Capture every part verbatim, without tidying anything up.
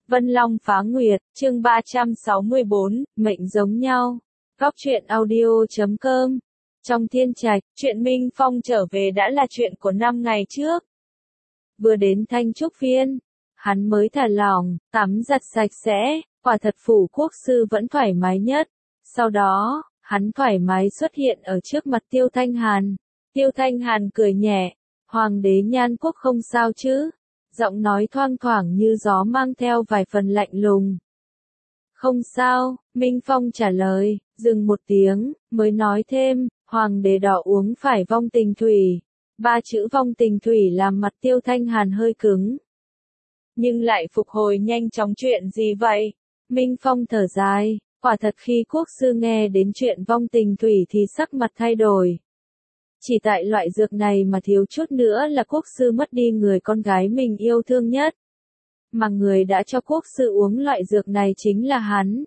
Vân Long Phá Nguyệt, chương ba trăm sáu mươi bốn, mệnh giống nhau. Góc truyện audio chấm com. Trong thiên trạch, chuyện Minh Phong trở về đã là chuyện của năm ngày trước. Vừa đến Thanh Trúc Viên, hắn mới thả lỏng, tắm giặt sạch sẽ, quả thật phủ quốc sư vẫn thoải mái nhất. Sau đó, hắn thoải mái xuất hiện ở trước mặt Tiêu Thanh Hàn. Tiêu Thanh Hàn cười nhẹ, Hoàng đế Nhan Quốc không sao chứ? Giọng nói thoang thoảng như gió mang theo vài phần lạnh lùng. Không sao, Minh Phong trả lời, dừng một tiếng, mới nói thêm, Hoàng đế đỏ uống phải vong tình thủy. Ba chữ vong tình thủy làm mặt Tiêu Thanh Hàn hơi cứng. Nhưng lại phục hồi nhanh chóng, chuyện gì vậy? Minh Phong thở dài, quả thật khi quốc sư nghe đến chuyện vong tình thủy thì sắc mặt thay đổi. Chỉ tại loại dược này mà thiếu chút nữa là quốc sư mất đi người con gái mình yêu thương nhất. Mà người đã cho quốc sư uống loại dược này chính là hắn.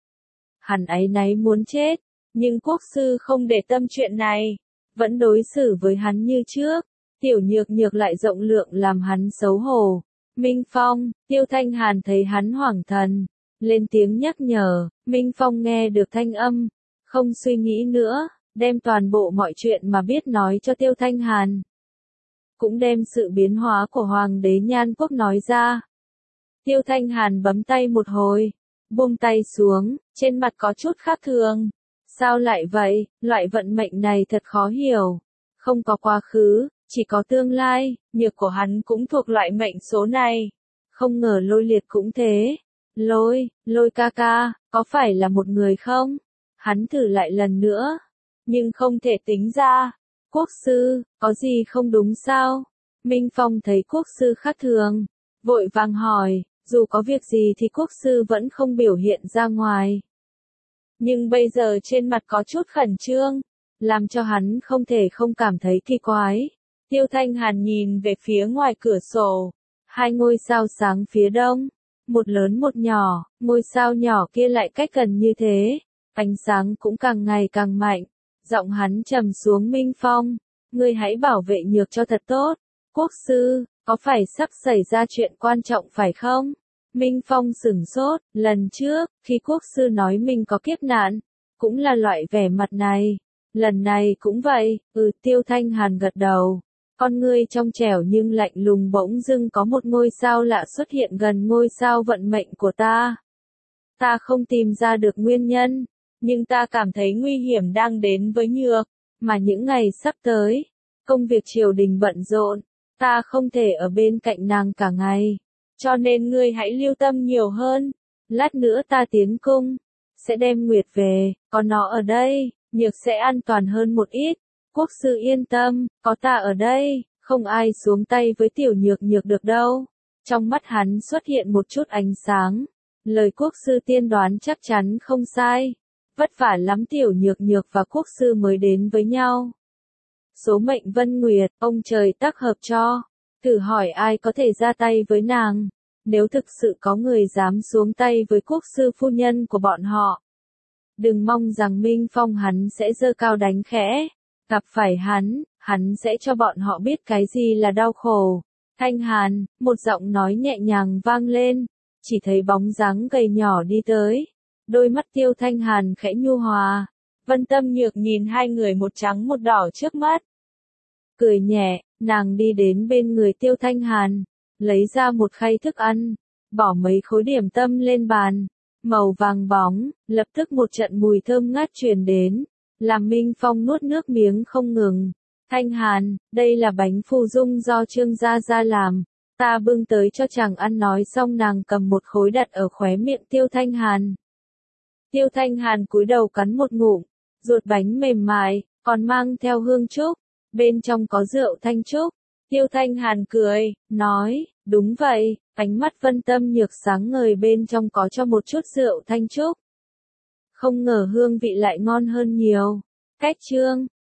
Hắn áy náy muốn chết, nhưng quốc sư không để tâm chuyện này, vẫn đối xử với hắn như trước. Tiểu Nhược Nhược lại rộng lượng làm hắn xấu hổ. Minh Phong, Tiêu Thanh Hàn thấy hắn hoảng thần, lên tiếng nhắc nhở. Minh Phong nghe được thanh âm, không suy nghĩ nữa, đem toàn bộ mọi chuyện mà biết nói cho Tiêu Thanh Hàn. Cũng đem sự biến hóa của Hoàng đế Nhan Quốc nói ra. Tiêu Thanh Hàn bấm tay một hồi, buông tay xuống, trên mặt có chút khác thường. Sao lại vậy, loại vận mệnh này thật khó hiểu. Không có quá khứ, chỉ có tương lai, nhược của hắn cũng thuộc loại mệnh số này. Không ngờ Lôi Liệt cũng thế. Lôi, Lôi ca ca, có phải là một người không? Hắn thử lại lần nữa, nhưng không thể tính ra. Quốc sư, có gì không đúng sao? Minh Phong thấy quốc sư khác thường, vội vàng hỏi, dù có việc gì thì quốc sư vẫn không biểu hiện ra ngoài. Nhưng bây giờ trên mặt có chút khẩn trương, làm cho hắn không thể không cảm thấy kỳ quái. Tiêu Thanh Hàn nhìn về phía ngoài cửa sổ, hai ngôi sao sáng phía đông, một lớn một nhỏ, ngôi sao nhỏ kia lại cách gần như thế, ánh sáng cũng càng ngày càng mạnh. Giọng hắn trầm xuống, Minh Phong, ngươi hãy bảo vệ Nhược cho thật tốt. Quốc sư, có phải sắp xảy ra chuyện quan trọng phải không? Minh Phong sửng sốt, lần trước, khi quốc sư nói mình có kiếp nạn, cũng là loại vẻ mặt này. Lần này cũng vậy, ừ. Tiêu Thanh Hàn gật đầu. Con ngươi trong trẻo nhưng lạnh lùng, bỗng dưng có một ngôi sao lạ xuất hiện gần ngôi sao vận mệnh của ta. Ta không tìm ra được nguyên nhân, nhưng ta cảm thấy nguy hiểm đang đến với Nhược, mà những ngày sắp tới, công việc triều đình bận rộn, ta không thể ở bên cạnh nàng cả ngày, cho nên ngươi hãy lưu tâm nhiều hơn. Lát nữa ta tiến cung, sẽ đem Nguyệt về, có nó ở đây, Nhược sẽ an toàn hơn một ít. Quốc sư yên tâm, có ta ở đây, không ai xuống tay với Tiểu Nhược Nhược được đâu. Trong mắt hắn xuất hiện một chút ánh sáng, lời quốc sư tiên đoán chắc chắn không sai. Vất vả lắm Tiểu Nhược Nhược và quốc sư mới đến với nhau. Số mệnh Vân Nguyệt, ông trời tác hợp cho. Thử hỏi ai có thể ra tay với nàng, nếu thực sự có người dám xuống tay với quốc sư phu nhân của bọn họ. Đừng mong rằng Minh Phong hắn sẽ giơ cao đánh khẽ. Gặp phải hắn, hắn sẽ cho bọn họ biết cái gì là đau khổ. Thanh Hàn, một giọng nói nhẹ nhàng vang lên, chỉ thấy bóng dáng gầy nhỏ đi tới. Đôi mắt Tiêu Thanh Hàn khẽ nhu hòa. Vân Tâm Nhược nhìn hai người một trắng một đỏ trước mắt. Cười nhẹ, nàng đi đến bên người Tiêu Thanh Hàn, lấy ra một khay thức ăn, bỏ mấy khối điểm tâm lên bàn. Màu vàng bóng, lập tức một trận mùi thơm ngát truyền đến, làm Minh Phong nuốt nước miếng không ngừng. Thanh Hàn, đây là bánh phù dung do Trương Gia Gia làm, ta bưng tới cho chàng ăn. Nói xong nàng cầm một khối đặt ở khóe miệng Tiêu Thanh Hàn. Tiêu Thanh Hàn cúi đầu cắn một ngụm, ruột bánh mềm mại, còn mang theo hương trúc, bên trong có rượu thanh trúc. Tiêu Thanh Hàn cười, nói, đúng vậy. Ánh mắt Vân Tâm Nhược sáng ngời, bên trong có cho một chút rượu thanh trúc. Không ngờ hương vị lại ngon hơn nhiều. Cách chương